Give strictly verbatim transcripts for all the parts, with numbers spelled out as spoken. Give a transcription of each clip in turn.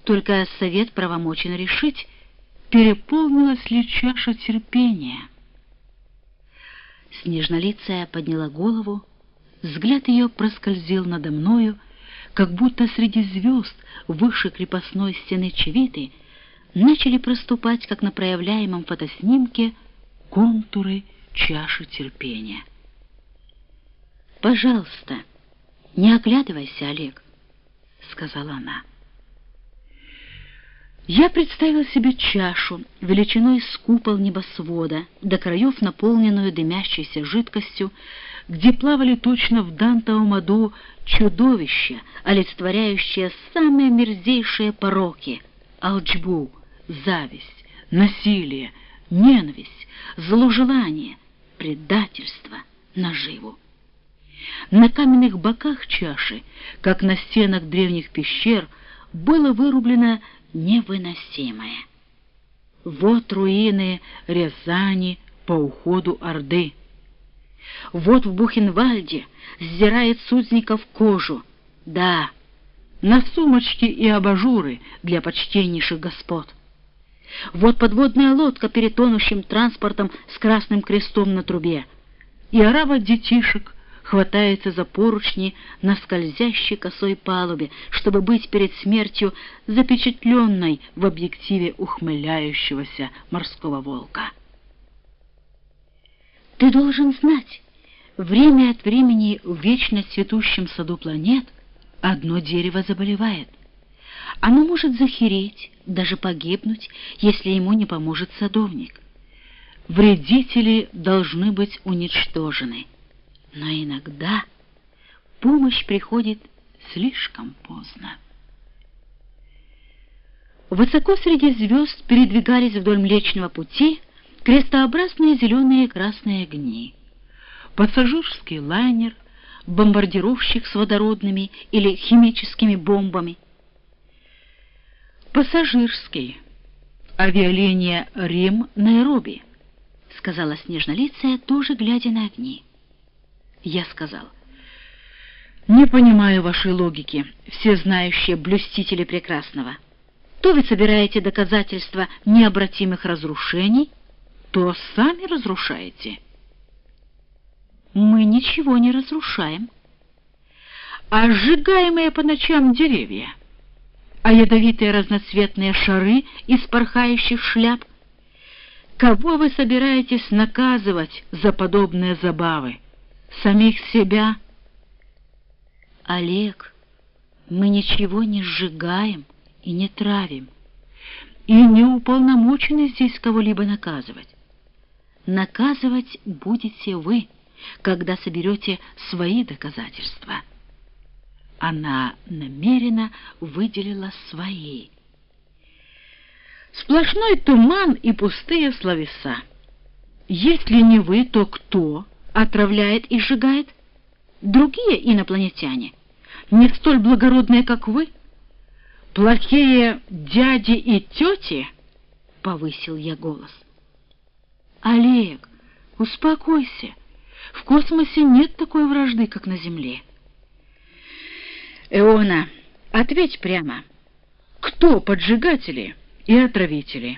Только совет правомочен решить, переполнилась ли чаша терпения. Снежнолицая подняла голову, взгляд ее проскользил надо мною, как будто среди звезд выше крепостной стены Чевиты начали проступать, как на проявляемом фотоснимке, контуры чаши терпения. «Пожалуйста, не оглядывайся, Олег», — сказала она. Я представил себе чашу величиной с купол небосвода, до краев наполненную дымящейся жидкостью, где плавали точно в дантовом аду чудовища, олицетворяющие самые мерзейшие пороки — алчбу, зависть, насилие, ненависть, зложелание, предательство, наживу. На каменных боках чаши, как на стенах древних пещер, было вырублено невыносимое. Вот руины Рязани по уходу Орды. Вот в Бухенвальде сдирает с узников кожу. Да, на сумочки и абажуры для почтеннейших господ. Вот подводная лодка перед тонущим транспортом с красным крестом на трубе. И орава детишек хватается за поручни на скользящей косой палубе, чтобы быть перед смертью запечатленной в объективе ухмыляющегося морского волка. Ты должен знать, время от времени в вечно цветущем саду планет одно дерево заболевает. Оно может захереть, даже погибнуть, если ему не поможет садовник. Вредители должны быть уничтожены. Но иногда помощь приходит слишком поздно. Высоко среди звезд передвигались вдоль Млечного Пути крестообразные зеленые и красные огни. Пассажирский лайнер, бомбардировщик с водородными или химическими бомбами. Пассажирский. Авиалиния Рим-Найроби, сказала Снежнолицая, тоже глядя на огни. Я сказал: не понимаю вашей логики, всезнающие блюстители прекрасного. То вы собираете доказательства необратимых разрушений, то сами разрушаете. Мы ничего не разрушаем. А сжигаемые по ночам деревья, а ядовитые разноцветные шары из порхающих шляп, кого вы собираетесь наказывать за подобные забавы? Самих себя? Олег, мы ничего не сжигаем и не травим, и не уполномочены здесь кого-либо наказывать. Наказывать будете вы, когда соберете свои доказательства. Она намеренно выделила свои. Сплошной туман и пустые словеса. Если не вы, то кто отравляет и сжигает? Другие инопланетяне, не столь благородные, как вы? Плохие дяди и тети? Повысил я голос. Олег, успокойся. В космосе нет такой вражды, как на Земле. Эона, ответь прямо. Кто поджигатели и отравители?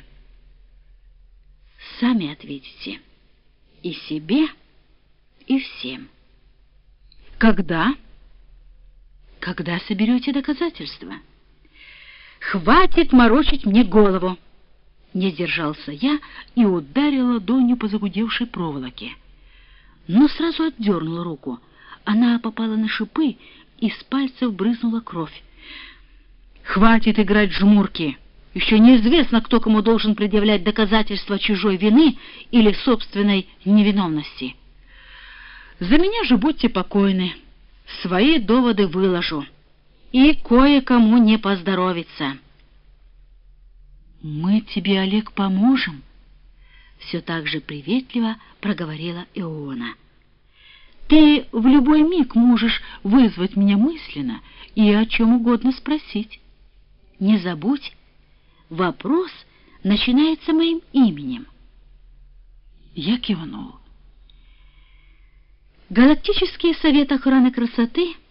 Сами ответите. И себе, и всем. Когда? Когда соберете доказательства? Хватит морочить мне голову! Не сдержался я и ударил ладонью по загудевшей проволоке. Но сразу отдернул руку. Она попала на шипы, и с пальцев брызнула кровь. Хватит играть в жмурки! Еще неизвестно, кто кому должен предъявлять доказательства чужой вины или собственной невиновности. За меня же будьте покойны. Свои доводы выложу. И кое-кому не поздоровится. Мы тебе, Олег, поможем. Все так же приветливо проговорила Иона. Ты в любой миг можешь вызвать меня мысленно и о чем угодно спросить. Не забудь, вопрос начинается моим именем. Я кивнул. Галактический совет охраны красоты